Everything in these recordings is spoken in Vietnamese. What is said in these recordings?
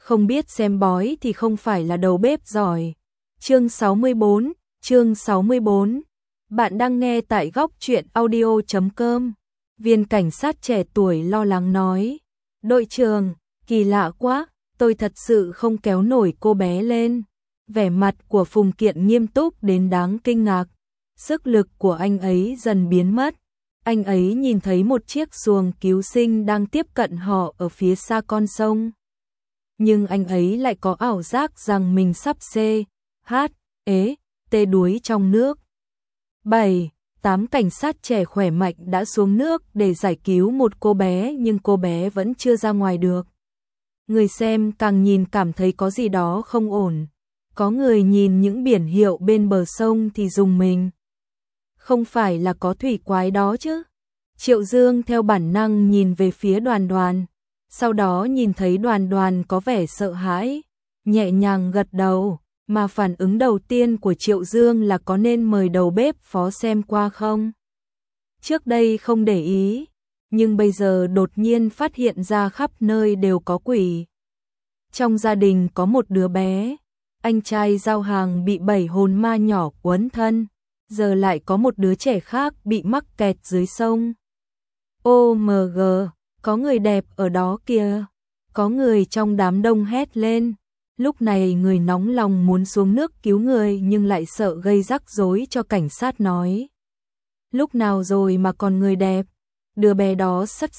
không biết xem bói thì không phải là đầu bếp giỏi. Chương 64. Bạn đang nghe tại góc truyện audio.com. Viên cảnh sát trẻ tuổi lo lắng nói. Đội trưởng, kỳ lạ quá, tôi thật sự không kéo nổi cô bé lên. Vẻ mặt của Phùng Kiện nghiêm túc đến đáng kinh ngạc. Sức lực của anh ấy dần biến mất. Anh ấy nhìn thấy một chiếc xuồng cứu sinh đang tiếp cận họ ở phía xa con sông. Nhưng anh ấy lại có ảo giác rằng mình sắp tê đuối trong nước. 7-8 cảnh sát trẻ khỏe mạnh đã xuống nước để giải cứu một cô bé, nhưng cô bé vẫn chưa ra ngoài được. Người xem càng nhìn cảm thấy có gì đó không ổn. Có người nhìn những biển hiệu bên bờ sông thì rùng mình. Không phải là có thủy quái đó chứ? Triệu Dương theo bản năng nhìn về phía Đoàn Đoàn, sau đó nhìn thấy Đoàn Đoàn có vẻ sợ hãi, nhẹ nhàng gật đầu, mà phản ứng đầu tiên của Triệu Dương là có nên mời đầu bếp phó xem qua không? Trước đây không để ý, nhưng bây giờ đột nhiên phát hiện ra khắp nơi đều có quỷ. Trong gia đình có một đứa bé, anh trai giao hàng bị 7 hồn ma nhỏ quấn thân, giờ lại có một đứa trẻ khác bị mắc kẹt dưới sông. OMG, có người đẹp ở đó kìa. Có người trong đám đông hét lên. Lúc này người nóng lòng muốn xuống nước cứu người nhưng lại sợ gây rắc rối cho cảnh sát nói. Lúc nào rồi mà còn người đẹp? Đứa bé đó sắp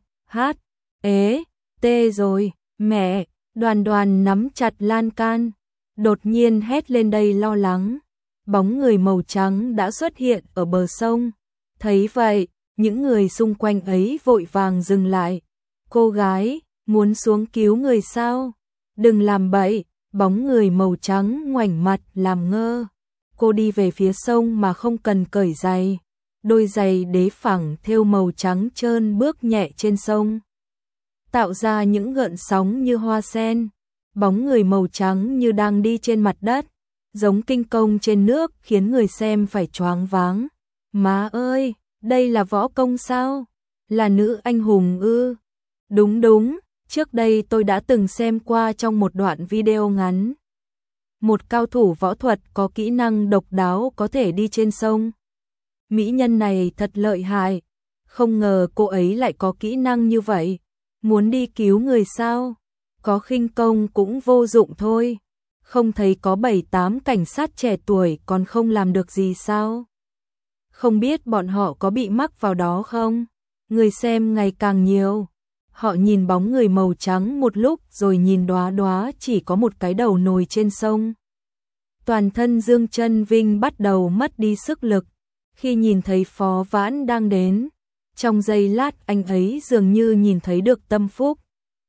rồi, mẹ. Đoàn Đoàn nắm chặt lan can, đột nhiên hét lên đầy lo lắng. Bóng người màu trắng đã xuất hiện ở bờ sông. Thấy vậy, những người xung quanh ấy vội vàng dừng lại. Cô gái, muốn xuống cứu người sao? Đừng làm bậy. Bóng người màu trắng ngoảnh mặt làm ngơ. Cô đi về phía sông mà không cần cởi giày. Đôi giày đế phẳng thêu màu trắng trơn bước nhẹ trên sông, tạo ra những gợn sóng như hoa sen. Bóng người màu trắng như đang đi trên mặt đất, giống kinh công trên nước, khiến người xem phải choáng váng. Má ơi, đây là võ công sao? Là nữ anh hùng ư? Đúng, trước đây tôi đã từng xem qua trong một đoạn video ngắn. Một cao thủ võ thuật có kỹ năng độc đáo có thể đi trên sông. Mỹ nhân này thật lợi hại, không ngờ cô ấy lại có kỹ năng như vậy. Muốn đi cứu người sao? Có khinh công cũng vô dụng thôi. Không thấy có 7-8 cảnh sát trẻ tuổi còn không làm được gì sao? Không biết bọn họ có bị mắc vào đó không? Người xem ngày càng nhiều. Họ nhìn bóng người màu trắng một lúc rồi nhìn đóa đóa chỉ có một cái đầu nổi trên sông. Toàn thân Dương Chân Vinh bắt đầu mất đi sức lực khi nhìn thấy Phó Vãn đang đến. Trong giây lát anh ấy dường như nhìn thấy được tâm phúc.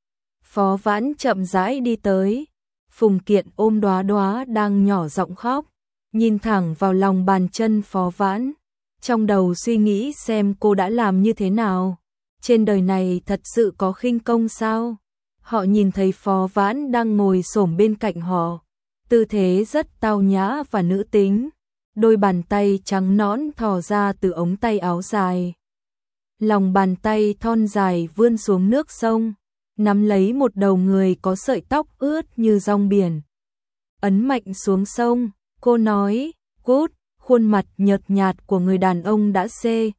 Phó Vãn chậm rãi đi tới. Phùng Kiện ôm đóa đóa đang nhỏ giọng khóc, nhìn thẳng vào lòng bàn chân Phó Vãn. Trong đầu suy nghĩ xem cô đã làm như thế nào. Trên đời này thật sự có khinh công sao? Họ nhìn thấy Phó Vãn đang ngồi xổm bên cạnh họ. Tư thế rất tao nhã và nữ tính. Đôi bàn tay trắng nõn thò ra từ ống tay áo dài. Lòng bàn tay thon dài vươn xuống nước sông, nắm lấy một đầu người có sợi tóc ướt như rong biển. Ấn mạnh xuống sông, cô nói, cút. Khuôn mặt nhợt nhạt của người đàn ông đã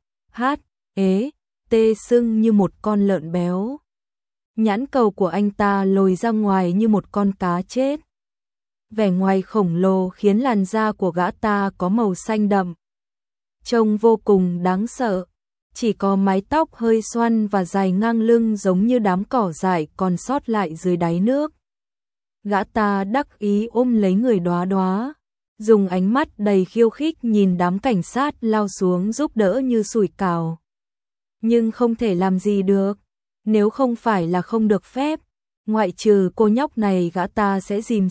sưng như một con lợn béo. Nhãn cầu của anh ta lồi ra ngoài như một con cá chết. Vẻ ngoài khổng lồ khiến làn da của gã ta có màu xanh đậm, trông vô cùng đáng sợ. Chỉ có mái tóc hơi xoăn và dài ngang lưng giống như đám cỏ dại còn sót lại dưới đáy nước. Gã ta đắc ý ôm lấy người đóa đóa, dùng ánh mắt đầy khiêu khích nhìn đám cảnh sát lao xuống giúp đỡ như sủi cảo. Nhưng không thể làm gì được, nếu không phải là không được phép, ngoại trừ cô nhóc này gã ta sẽ dìm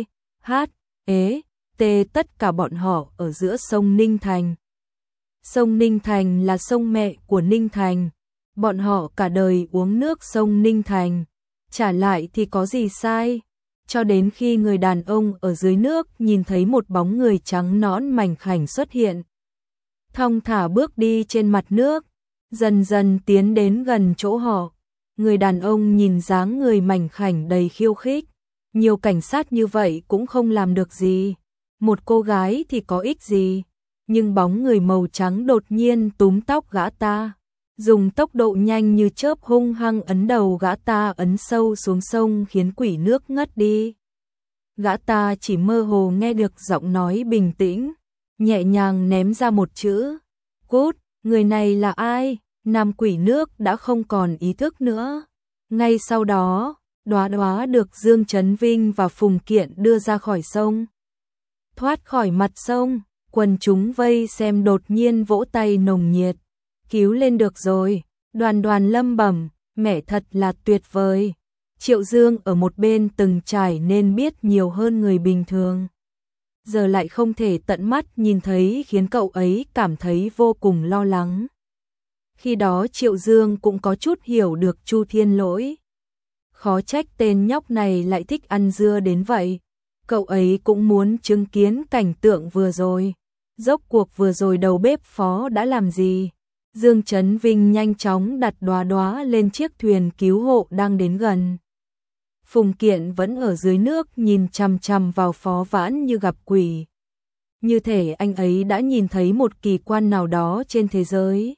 tất cả bọn họ ở giữa sông Ninh Thành. Sông Ninh Thành là sông mẹ của Ninh Thành, bọn họ cả đời uống nước sông Ninh Thành, trả lại thì có gì sai. Cho đến khi người đàn ông ở dưới nước nhìn thấy một bóng người trắng nõn mảnh khảnh xuất hiện, thong thả bước đi trên mặt nước, dần dần tiến đến gần chỗ họ. Người đàn ông nhìn dáng người mảnh khảnh đầy khiêu khích, nhiều cảnh sát như vậy cũng không làm được gì. Một cô gái thì có ích gì, nhưng bóng người màu trắng đột nhiên túm tóc gã ta, dùng tốc độ nhanh như chớp hung hăng ấn đầu gã ta ấn sâu xuống sông khiến quỷ nước ngất đi. Gã ta chỉ mơ hồ nghe được giọng nói bình tĩnh, nhẹ nhàng ném ra một chữ, cút, người này là ai? Nam quỷ nước đã không còn ý thức nữa. Ngay sau đó, Đóa Đóa được Dương Chấn Vinh và Phùng Kiện đưa ra khỏi sông. Thoát khỏi mặt sông, quần chúng vây xem đột nhiên vỗ tay nồng nhiệt. Cứu lên được rồi, Đoàn Đoàn lẩm bẩm, mẹ thật là tuyệt vời. Triệu Dương ở một bên từng trải nên biết nhiều hơn người bình thường. Giờ lại không thể tận mắt nhìn thấy khiến cậu ấy cảm thấy vô cùng lo lắng. Khi đó Triệu Dương cũng có chút hiểu được Chu Thiên Lỗi. Khó trách tên nhóc này lại thích ăn dưa đến vậy. Cậu ấy cũng muốn chứng kiến cảnh tượng vừa rồi. Rốt cuộc vừa rồi đầu bếp phó đã làm gì? Dương Chấn Vinh nhanh chóng đặt Đóa Đóa lên chiếc thuyền cứu hộ đang đến gần. Phùng Kiện vẫn ở dưới nước nhìn chằm chằm vào Phó Vãn như gặp quỷ. Như thể anh ấy đã nhìn thấy một kỳ quan nào đó trên thế giới.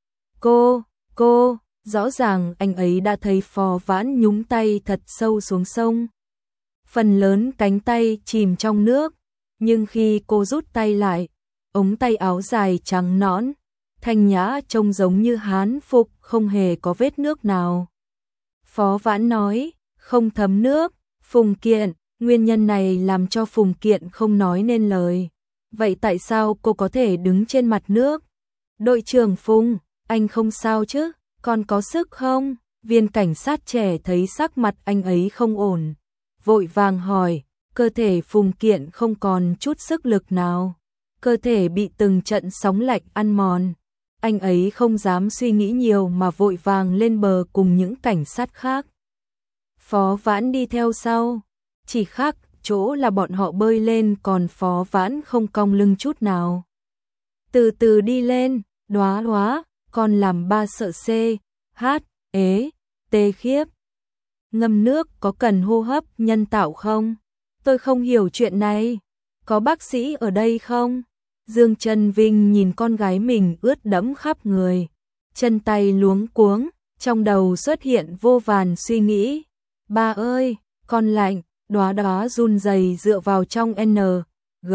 Cô, rõ ràng anh ấy đã thấy Phó Vãn nhúng tay thật sâu xuống sông. Phần lớn cánh tay chìm trong nước, nhưng khi cô rút tay lại, ống tay áo dài trắng nõn, thanh nhã trông giống như hán phục không hề có vết nước nào. Phó Vãn nói, không thấm nước, Phùng Kiện, nguyên nhân này làm cho Phùng Kiện không nói nên lời. Vậy tại sao cô có thể đứng trên mặt nước? Đội trưởng Phùng, anh không sao chứ, còn có sức không? Viên cảnh sát trẻ thấy sắc mặt anh ấy không ổn, vội vàng hỏi, cơ thể Phùng Kiện không còn chút sức lực nào. Cơ thể bị từng trận sóng lạnh ăn mòn. Anh ấy không dám suy nghĩ nhiều mà vội vàng lên bờ cùng những cảnh sát khác. Phó Vãn đi theo sau, chỉ khác chỗ là bọn họ bơi lên còn Phó Vãn không cong lưng chút nào. Từ từ đi lên, Đóa Đóa, con làm ba sợ C, H, ế, tê khiếp. Ngâm nước có cần hô hấp nhân tạo không? Tôi không hiểu chuyện này. Có bác sĩ ở đây không? Dương Chấn Vinh nhìn con gái mình ướt đẫm khắp người, chân tay luống cuống, trong đầu xuất hiện vô vàn suy nghĩ. Ba ơi, con lạnh. Đóa Đóa run rẩy dựa vào trong N, G,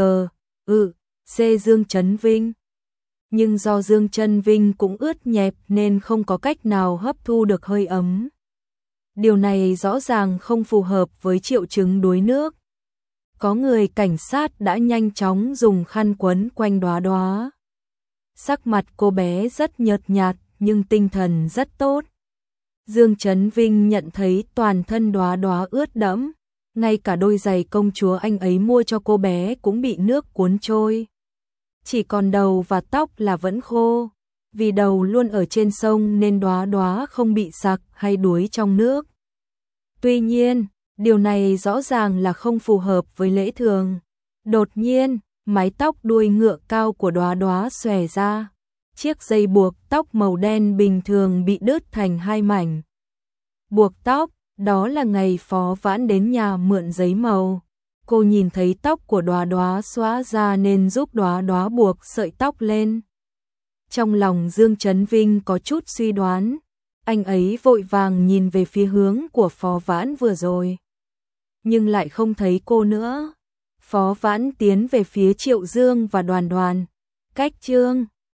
C Dương Chấn Vinh. Nhưng do Dương Chấn Vinh cũng ướt nhẹp nên không có cách nào hấp thu được hơi ấm. Điều này rõ ràng không phù hợp với triệu chứng đuối nước. Có người cảnh sát đã nhanh chóng dùng khăn quấn quanh Đóa Đóa. Sắc mặt cô bé rất nhợt nhạt nhưng tinh thần rất tốt. Dương Chấn Vinh nhận thấy toàn thân Đóa Đóa ướt đẫm, ngay cả đôi giày công chúa anh ấy mua cho cô bé cũng bị nước cuốn trôi. Chỉ còn đầu và tóc là vẫn khô, vì đầu luôn ở trên sông nên Đóa Đóa không bị sặc hay đuối trong nước. Tuy nhiên, điều này rõ ràng là không phù hợp với lẽ thường. Đột nhiên, mái tóc đuôi ngựa cao của Đóa Đóa xòe ra. Chiếc dây buộc tóc màu đen bình thường bị đứt thành hai mảnh. Buộc tóc, đó là ngày Phó Vãn đến nhà mượn giấy màu. Cô nhìn thấy tóc của Đóa Đóa xóa ra nên giúp Đóa Đóa buộc sợi tóc lên. Trong lòng Dương Chấn Vinh có chút suy đoán, anh ấy vội vàng nhìn về phía hướng của Phó Vãn vừa rồi. Nhưng lại không thấy cô nữa. Phó Vãn tiến về phía Triệu Dương và Đoàn Đoàn. Cách Trương